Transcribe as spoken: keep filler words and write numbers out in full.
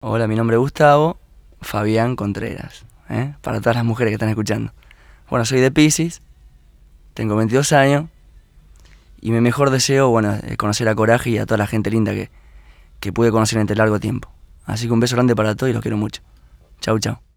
Hola, mi nombre es Gustavo Fabián Contreras, ¿eh? Para todas las mujeres que están escuchando. Bueno, soy de Piscis, tengo veintidós años y mi mejor deseo, bueno, es conocer a Coraje y a toda la gente linda que, que pude conocer en este largo tiempo. Así que un beso grande para todos y los quiero mucho. Chau, chau.